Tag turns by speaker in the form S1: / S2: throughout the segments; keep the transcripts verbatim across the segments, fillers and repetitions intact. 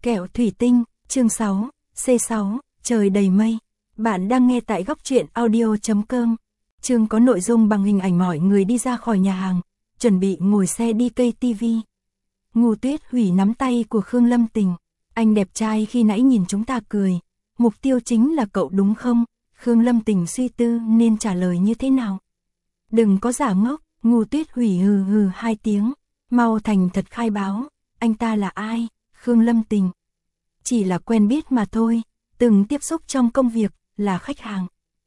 S1: Kẹo thủy tinh, chương sáu, C sáu, trời đầy mây. Bạn đang nghe tại góc truyện audio chấm com. Chương có nội dung bằng hình ảnh mọi người đi ra khỏi nhà hàng, chuẩn bị ngồi xe đi cây ti vi. Ngô Tuyết Hủy nắm tay của Khương Lâm Tình. Anh đẹp trai khi nãy nhìn chúng ta cười. Mục tiêu chính là cậu đúng không? Khương Lâm Tình suy tư nên trả lời như thế nào. Đừng có giả ngốc. Ngô Tuyết Hủy hừ hừ hai tiếng. Mau thành thật khai báo. Anh ta là ai? Khương Lâm Tình. Chỉ là quen biết mà thôi. Từng tiếp xúc trong công việc, là khách hàng.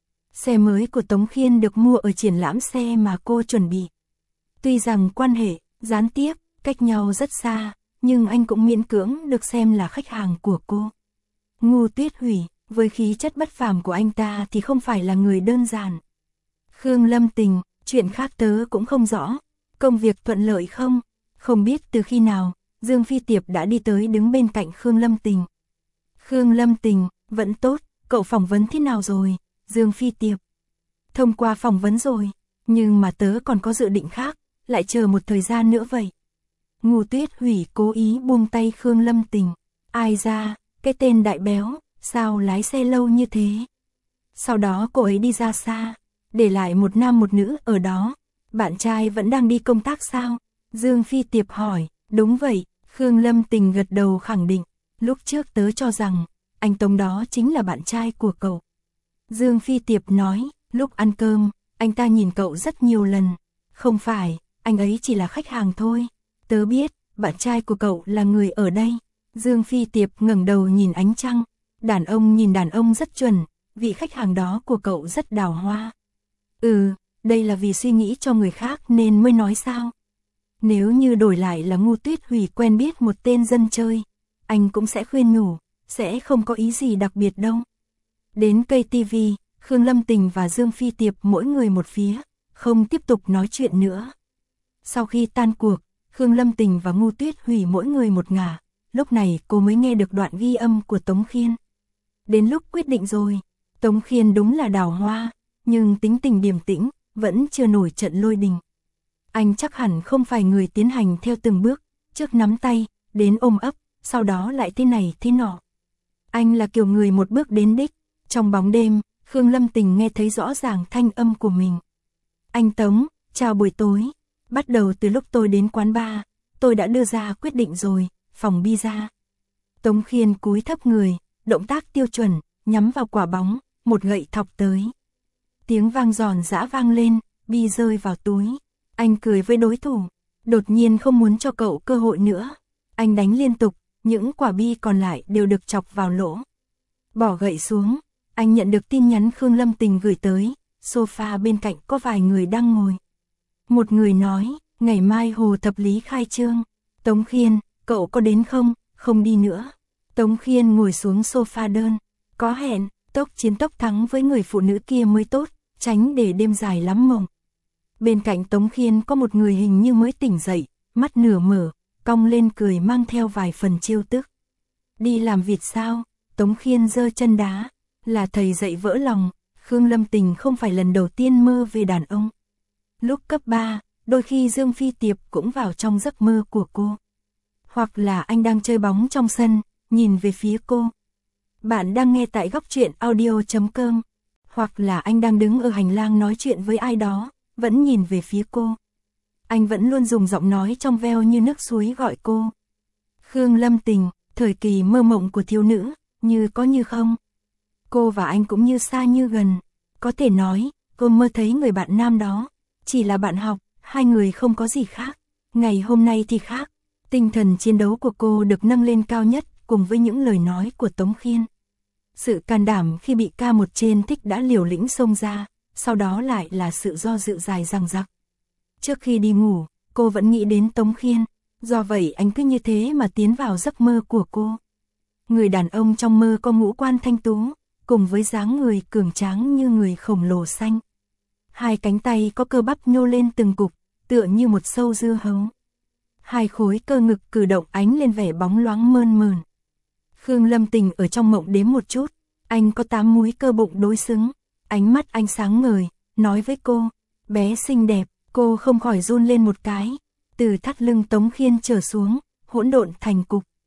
S1: Xe mới của Tống Khiên được mua ở triển lãm xe mà cô chuẩn bị. Tuy rằng quan hệ, gián tiếp, cách nhau rất xa, nhưng anh cũng miễn cưỡng được xem là khách hàng của cô. Ngô Tuyết Hủy, với khí chất bất phàm của anh ta thì không phải là người đơn giản. Khương Lâm Tình, chuyện khác tớ cũng không rõ. Công việc thuận lợi không? Không biết từ khi nào, Dương Phi Tiệp đã đi tới đứng bên cạnh Khương Lâm Tình. Khương Lâm Tình, vẫn tốt, cậu phỏng vấn thế nào rồi? Dương Phi Tiệp. Thông qua phỏng vấn rồi, nhưng mà tớ còn có dự định khác, lại chờ một thời gian nữa vậy. Ngô Tuyết Hủy cố ý buông tay Khương Lâm Tình. Ai ra, cái tên đại béo, sao lái xe lâu như thế? Sau đó cô ấy đi ra xa, để lại một nam một nữ ở đó. Bạn trai vẫn đang đi công tác sao? Dương Phi Tiệp hỏi. Đúng vậy, Khương Lâm Tình gật đầu khẳng định. Lúc trước tớ cho rằng, anh Tống đó chính là bạn trai của cậu. Dương Phi Tiệp nói, lúc ăn cơm, anh ta nhìn cậu rất nhiều lần. Không phải, anh ấy chỉ là khách hàng thôi. Tớ biết, bạn trai của cậu là người ở đây. Dương Phi Tiệp ngẩng đầu nhìn ánh trăng. Đàn ông nhìn đàn ông rất chuẩn, vị khách hàng đó của cậu rất đào hoa. Ừ, đây là vì suy nghĩ cho người khác nên mới nói sao. Nếu như đổi lại là Ngô Tuyết Hủy quen biết một tên dân chơi, anh cũng sẽ khuyên nhủ, sẽ không có ý gì đặc biệt đâu. Đến cây ti vi, Khương Lâm Tình và Dương Phi Tiệp mỗi người một phía, không tiếp tục nói chuyện nữa. Sau khi tan cuộc, Khương Lâm Tình và Ngô Tuyết Hủy mỗi người một ngả, lúc này cô mới nghe được đoạn ghi âm của Tống Khiên. Đến lúc quyết định rồi, Tống Khiên đúng là đào hoa, nhưng tính tình điềm tĩnh, vẫn chưa nổi trận lôi đình. Anh chắc hẳn không phải người tiến hành theo từng bước, trước nắm tay, đến ôm ấp, sau đó lại thế này thế nọ. Anh là kiểu người một bước đến đích. Trong bóng đêm, Khương Lâm Tình nghe thấy rõ ràng thanh âm của mình. Anh Tống, chào buổi tối. Bắt đầu từ lúc tôi đến quán bar, tôi đã đưa ra quyết định rồi, phòng pizza. Tống Khiên cúi thấp người, động tác tiêu chuẩn, nhắm vào quả bóng, một gậy thọc tới. Tiếng vang giòn giã vang lên, bi rơi vào túi. Anh cười với đối thủ, đột nhiên không muốn cho cậu cơ hội nữa. Anh đánh liên tục, những quả bi còn lại đều được chọc vào lỗ. Bỏ gậy xuống, anh nhận được tin nhắn Khương Lâm Tình gửi tới, sofa bên cạnh có vài người đang ngồi. Một người nói, ngày mai Hồ Thập Lý khai trương. Tống Khiên, cậu có đến không? Không đi nữa. Tống Khiên ngồi xuống sofa đơn. Có hẹn, tốc chiến tốc thắng với người phụ nữ kia mới tốt, tránh để đêm dài lắm mộng. Bên cạnh Tống Khiên có một người hình như mới tỉnh dậy, mắt nửa mở, cong lên cười mang theo vài phần trêu tức. Đi làm vịt sao? Tống Khiên giơ chân đá. Là thầy dạy vỡ lòng, Khương Lâm Tình không phải lần đầu tiên mơ về đàn ông. Lúc cấp ba, đôi khi Dương Phi Tiệp cũng vào trong giấc mơ của cô. Hoặc là anh đang chơi bóng trong sân, nhìn về phía cô. Bạn đang nghe tại góc truyện audio chấm com. Hoặc là anh đang đứng ở hành lang nói chuyện với ai đó, vẫn nhìn về phía cô. Anh vẫn luôn dùng giọng nói trong veo như nước suối gọi cô. Khương Lâm Tình, thời kỳ mơ mộng của thiếu nữ, như có như không. Cô và anh cũng như xa như gần. Có thể nói, cô mơ thấy người bạn nam đó. Chỉ là bạn học, hai người không có gì khác. Ngày hôm nay thì khác. Tinh thần chiến đấu của cô được nâng lên cao nhất cùng với những lời nói của Tống Khiên. Sự can đảm khi bị ca một trên thích đã liều lĩnh xông ra, sau đó lại là sự do dự dài dằng dặc. Trước khi đi ngủ, cô vẫn nghĩ đến Tống Khiên, do vậy anh cứ như thế mà tiến vào giấc mơ của cô. Người đàn ông trong mơ có ngũ quan thanh tú, cùng với dáng người cường tráng như người khổng lồ xanh. Hai cánh tay có cơ bắp nhô lên từng cục, tựa như một sâu dưa hấu. Hai khối cơ ngực cử động ánh lên vẻ bóng loáng mơn mởn. Khương Lâm Tình ở trong mộng đếm một chút, anh có tám múi cơ bụng đối xứng. Ánh mắt anh sáng ngời, nói với cô, bé xinh đẹp. Cô không khỏi run lên một cái, từ thắt lưng Tống Khiên trở xuống, hỗn độn thành cục.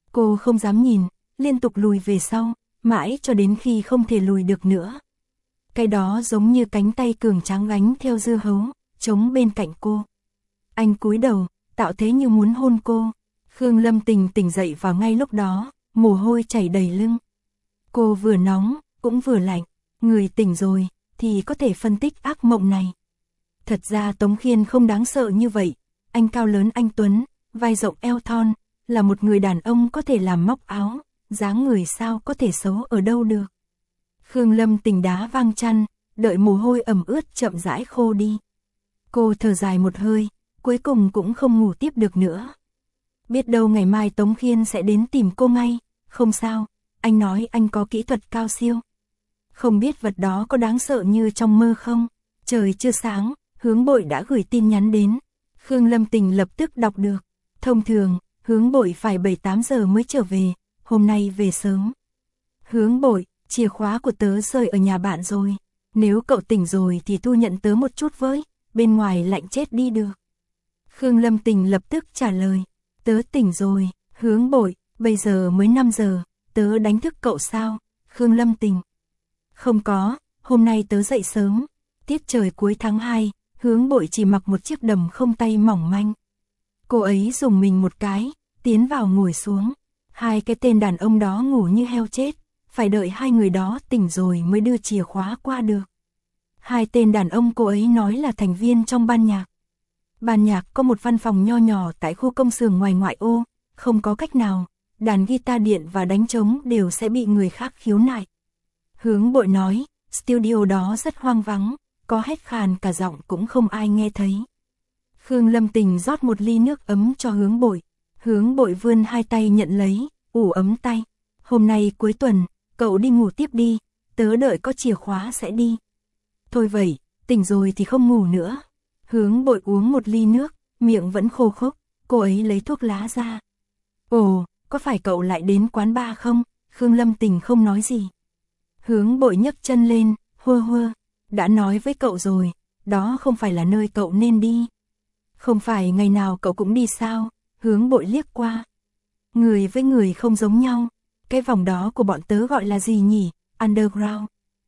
S1: Cô không dám nhìn, liên tục lùi về sau, mãi cho đến khi không thể lùi được nữa. Cái đó giống như cánh tay cường tráng gánh theo dưa hấu, chống bên cạnh cô. Anh cúi đầu, tạo thế như muốn hôn cô. Khương Lâm Tình tỉnh dậy vào ngay lúc đó, mồ hôi chảy đầy lưng. Cô vừa nóng, cũng vừa lạnh, người tỉnh rồi, thì có thể phân tích ác mộng này. Thật ra Tống Khiên không đáng sợ như vậy, anh cao lớn anh tuấn, vai rộng eo thon, là một người đàn ông có thể làm móc áo, dáng người sao có thể xấu ở đâu được. Khương Lâm Tình đá vang chăn, đợi mồ hôi ẩm ướt chậm rãi khô đi. Cô thở dài một hơi, cuối cùng cũng không ngủ tiếp được nữa. Biết đâu ngày mai Tống Khiên sẽ đến tìm cô ngay, không sao, anh nói anh có kỹ thuật cao siêu. Không biết vật đó có đáng sợ như trong mơ không? Trời chưa sáng, Hướng Bội đã gửi tin nhắn đến. Khương Lâm Tình lập tức đọc được. Thông thường, Hướng Bội phải bảy tám giờ mới trở về, hôm nay về sớm. Hướng Bội, chìa khóa của tớ rơi ở nhà bạn rồi. Nếu cậu tỉnh rồi thì thu nhận tớ một chút với, bên ngoài lạnh chết đi được. Khương Lâm Tình lập tức trả lời. Tớ tỉnh rồi, Hướng Bội, bây giờ mới năm giờ, tớ đánh thức cậu sao? Khương Lâm Tình. Không có, hôm nay tớ dậy sớm. Tiết trời cuối tháng hai, Hướng Bội chỉ mặc một chiếc đầm không tay mỏng manh. Cô ấy dùng mình một cái, tiến vào ngồi xuống. Hai cái tên đàn ông đó ngủ như heo chết, phải đợi hai người đó tỉnh rồi mới đưa chìa khóa qua được. Hai tên đàn ông cô ấy nói là thành viên trong ban nhạc. Ban nhạc có một văn phòng nho nhỏ tại khu công xưởng ngoài ngoại ô, không có cách nào, đàn guitar điện và đánh trống đều sẽ bị người khác khiếu nại. Hướng Bội nói, studio đó rất hoang vắng, có hét khàn cả giọng cũng không ai nghe thấy. Khương Lâm Tình rót một ly nước ấm cho Hướng Bội. Hướng Bội vươn hai tay nhận lấy, ủ ấm tay. Hôm nay cuối tuần, cậu đi ngủ tiếp đi, tớ đợi có chìa khóa sẽ đi. Thôi vậy, tỉnh rồi thì không ngủ nữa. Hướng Bội uống một ly nước, miệng vẫn khô khốc, cô ấy lấy thuốc lá ra. Ồ, có phải cậu lại đến quán bar không? Khương Lâm Tình không nói gì. Hướng Bội nhấc chân lên, hơ hơ, đã nói với cậu rồi, đó không phải là nơi cậu nên đi. Không phải ngày nào cậu cũng đi sao? Hướng Bội liếc qua. Người với người không giống nhau, cái vòng đó của bọn tớ gọi là gì nhỉ? Underground.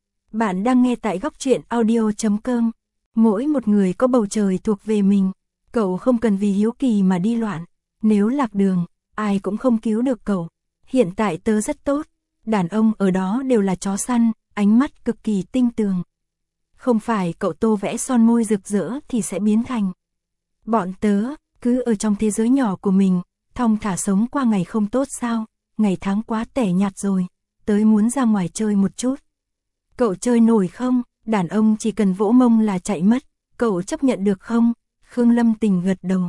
S1: Bạn đang nghe tại góc truyện audio chấm com. Mỗi một người có bầu trời thuộc về mình, cậu không cần vì hiếu kỳ mà đi loạn. Nếu lạc đường, ai cũng không cứu được cậu. Hiện tại tớ rất tốt, đàn ông ở đó đều là chó săn, ánh mắt cực kỳ tinh tường. Không phải cậu tô vẽ son môi rực rỡ thì sẽ biến thành. Bọn tớ, cứ ở trong thế giới nhỏ của mình, thong thả sống qua ngày không tốt sao, ngày tháng quá tẻ nhạt rồi, tới muốn ra ngoài chơi một chút. Cậu chơi nổi không? Đàn ông chỉ cần vỗ mông là chạy mất, cậu chấp nhận được không? Khương Lâm Tình gật đầu.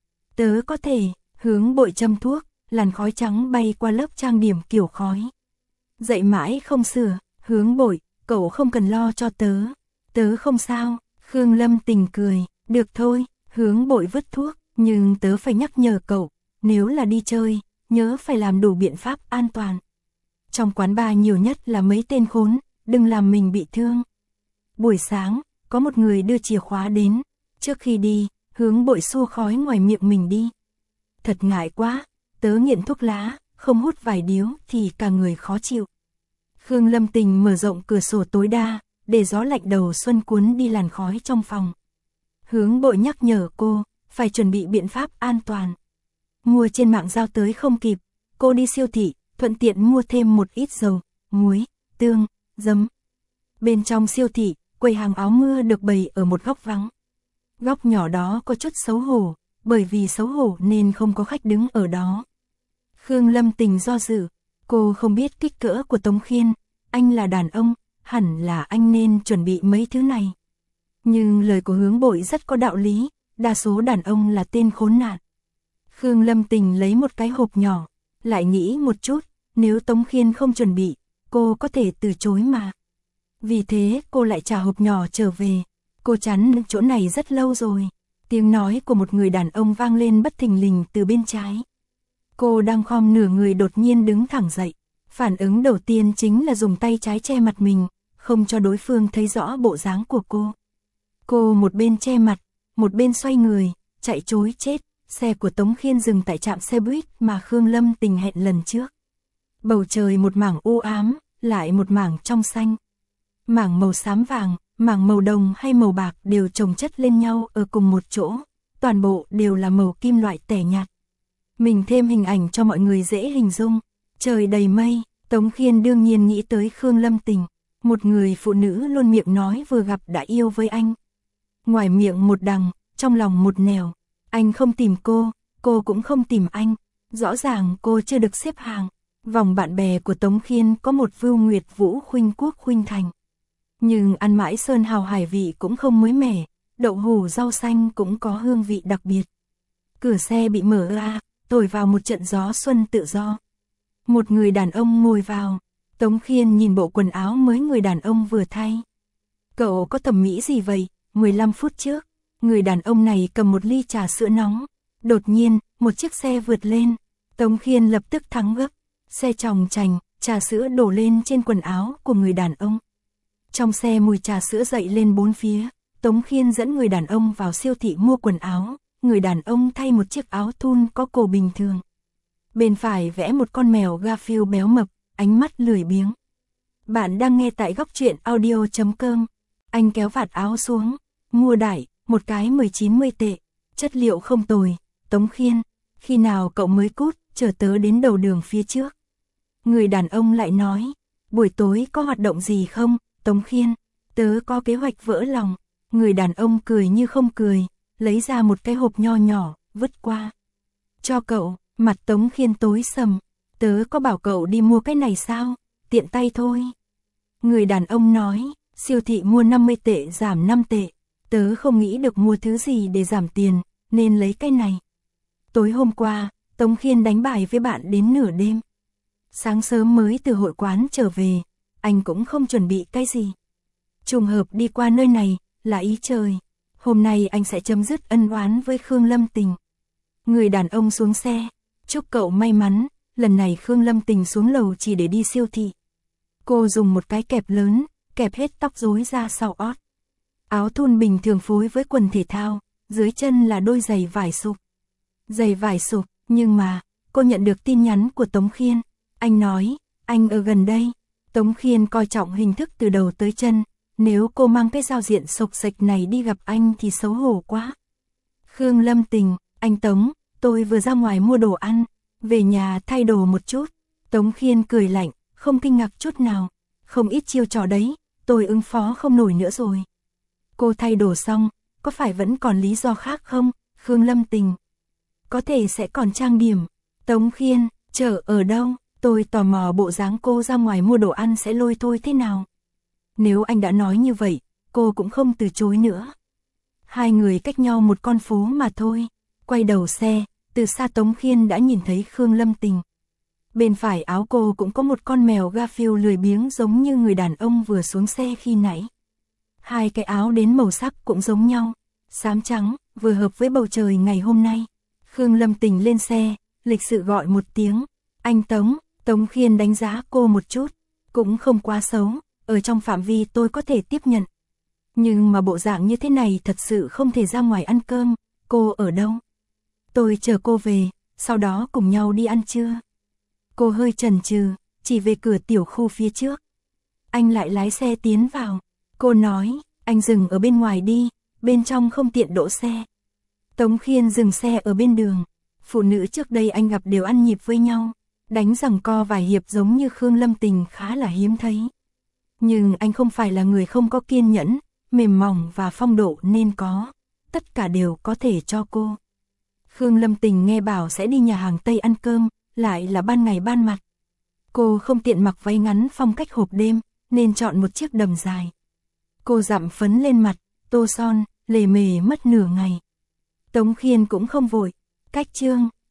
S1: Tớ có thể. Hướng Bội châm thuốc, làn khói trắng bay qua lớp trang điểm kiểu khói. Dậy mãi không sửa, Hướng Bội, cậu không cần lo cho tớ. Tớ không sao, Khương Lâm Tình cười, được thôi, Hướng Bội vứt thuốc, nhưng tớ phải nhắc nhở cậu, nếu là đi chơi, nhớ phải làm đủ biện pháp an toàn. Trong quán bar nhiều nhất là mấy tên khốn, đừng làm mình bị thương. Buổi sáng, có một người đưa chìa khóa đến, trước khi đi, Hướng Bội xua khói ngoài miệng mình đi. Thật ngại quá, tớ nghiện thuốc lá, không hút vài điếu thì cả người khó chịu. Khương Lâm Tình mở rộng cửa sổ tối đa, để gió lạnh đầu xuân cuốn đi làn khói trong phòng. Hướng Bội nhắc nhở cô, phải chuẩn bị biện pháp an toàn. Mua trên mạng giao tới không kịp, cô đi siêu thị, thuận tiện mua thêm một ít dầu, muối, tương, giấm. Bên trong siêu thị, quầy hàng áo mưa được bày ở một góc vắng. Góc nhỏ đó có chút xấu hổ, bởi vì xấu hổ nên không có khách đứng ở đó. Khương Lâm Tình do dự, cô không biết kích cỡ của Tống Khiên, anh là đàn ông, hẳn là anh nên chuẩn bị mấy thứ này. Nhưng lời của Hướng Bội rất có đạo lý, đa số đàn ông là tên khốn nạn. Khương Lâm Tình lấy một cái hộp nhỏ, lại nghĩ một chút, nếu Tống Khiên không chuẩn bị, cô có thể từ chối mà. Vì thế cô lại trả hộp nhỏ trở về, cô chắn chỗ này rất lâu rồi. Tiếng nói của một người đàn ông vang lên bất thình lình từ bên trái. Cô đang khom nửa người đột nhiên đứng thẳng dậy. Phản ứng đầu tiên chính là dùng tay trái che mặt mình, không cho đối phương thấy rõ bộ dáng của cô. Cô một bên che mặt, một bên xoay người, chạy trối chết, xe của Tống Khiên dừng tại trạm xe buýt mà Khương Lâm Tình hẹn lần trước. Bầu trời một mảng u ám, lại một mảng trong xanh. Mảng màu xám vàng, mảng màu đồng hay màu bạc đều chồng chất lên nhau ở cùng một chỗ, toàn bộ đều là màu kim loại tẻ nhạt. Mình thêm hình ảnh cho mọi người dễ hình dung. Trời đầy mây, Tống Khiên đương nhiên nghĩ tới Khương Lâm Tình, một người phụ nữ luôn miệng nói vừa gặp đã yêu với anh. Ngoài miệng một đằng, trong lòng một nẻo, anh không tìm cô, cô cũng không tìm anh, rõ ràng cô chưa được xếp hàng. Vòng bạn bè của Tống Khiên có một Vưu Nguyệt Vũ Khuynh Quốc Khuynh Thành. Nhưng ăn mãi sơn hào hải vị cũng không mới mẻ, đậu hủ rau xanh cũng có hương vị đặc biệt. Cửa xe bị mở ra, thổi vào một trận gió xuân tự do. Một người đàn ông ngồi vào, Tống Khiên nhìn bộ quần áo mới người đàn ông vừa thay. Cậu có thẩm mỹ gì vậy? mười lăm phút trước, người đàn ông này cầm một ly trà sữa nóng. Đột nhiên, một chiếc xe vượt lên, Tống Khiên lập tức thắng gấp. Xe chòng chành, trà sữa đổ lên trên quần áo của người đàn ông. Trong xe mùi trà sữa dậy lên bốn phía, Tống Khiên dẫn người đàn ông vào siêu thị mua quần áo. Người đàn ông thay một chiếc áo thun có cổ bình thường. Bên phải vẽ một con mèo Garfield béo mập, ánh mắt lười biếng. Bạn đang nghe tại góc truyện audio chấm com. Anh kéo vạt áo xuống, mua đại, một cái mười chín mươi tệ, chất liệu không tồi. Tống Khiên, khi nào cậu mới cút, chờ tớ đến đầu đường phía trước. Người đàn ông lại nói, buổi tối có hoạt động gì không? Tống Khiên, tớ có kế hoạch vỡ lòng. Người đàn ông cười như không cười, lấy ra một cái hộp nho nhỏ, vứt qua. Cho cậu. Mặt Tống Khiên tối sầm, tớ có bảo cậu đi mua cái này sao? Tiện tay thôi. Người đàn ông nói, siêu thị mua năm mươi tệ giảm năm tệ, tớ không nghĩ được mua thứ gì để giảm tiền, nên lấy cái này. Tối hôm qua, Tống Khiên đánh bài với bạn đến nửa đêm. Sáng sớm mới từ hội quán trở về, anh cũng không chuẩn bị cái gì. Trùng hợp đi qua nơi này, là ý trời. Hôm nay anh sẽ chấm dứt ân oán với Khương Lâm Tình. Người đàn ông xuống xe. Chúc cậu may mắn, lần này Khương Lâm Tình xuống lầu chỉ để đi siêu thị. Cô dùng một cái kẹp lớn, kẹp hết tóc rối ra sau ót. Áo thun bình thường phối với quần thể thao, dưới chân là đôi giày vải sụp. Giày vải sụp, nhưng mà, cô nhận được tin nhắn của Tống Khiên. Anh nói, anh ở gần đây. Tống Khiên coi trọng hình thức từ đầu tới chân. Nếu cô mang cái giao diện sộc sạch này đi gặp anh thì xấu hổ quá. Khương Lâm Tình, anh Tống. Tôi vừa ra ngoài mua đồ ăn, về nhà thay đồ một chút. Tống Khiên cười lạnh, không kinh ngạc chút nào. Không ít chiêu trò đấy, tôi ứng phó không nổi nữa rồi. Cô thay đồ xong, có phải vẫn còn lý do khác không? Khương Lâm Tình, có thể sẽ còn trang điểm. Tống Khiên, chợ ở đâu? Tôi tò mò bộ dáng cô ra ngoài mua đồ ăn sẽ lôi thôi thế nào. Nếu anh đã nói như vậy, cô cũng không từ chối nữa. Hai người cách nhau một con phố mà thôi. Quay đầu xe, từ xa Tống Khiên đã nhìn thấy Khương Lâm Tình. Bên phải áo cô cũng có một con mèo Garfield lười biếng giống như người đàn ông vừa xuống xe khi nãy. Hai cái áo đến màu sắc cũng giống nhau, xám trắng, vừa hợp với bầu trời ngày hôm nay. Khương Lâm Tình lên xe, lịch sự gọi một tiếng, anh Tống. Tống Khiên đánh giá cô một chút, cũng không quá xấu, ở trong phạm vi tôi có thể tiếp nhận. Nhưng mà bộ dạng như thế này thật sự không thể ra ngoài ăn cơm. Cô ở đâu? Tôi chờ cô về, sau đó cùng nhau đi ăn trưa. Cô hơi chần chừ, chỉ về cửa tiểu khu phía trước. Anh lại lái xe tiến vào. Cô nói, anh dừng ở bên ngoài đi, bên trong không tiện đỗ xe. Tống Khiên dừng xe ở bên đường. Phụ nữ trước đây anh gặp đều ăn nhịp với nhau, đánh giằng co vài hiệp giống như Khương Lâm Tình khá là hiếm thấy. Nhưng anh không phải là người không có kiên nhẫn, mềm mỏng và phong độ nên có. Tất cả đều có thể cho cô. Khương Lâm Tình nghe bảo sẽ đi nhà hàng Tây ăn cơm, lại là ban ngày ban mặt. Cô không tiện mặc váy ngắn phong cách hộp đêm, nên chọn một chiếc đầm dài. Cô dặm phấn lên mặt, tô son, lề mề mất nửa ngày. Tống Khiên cũng không vội. Cách chương,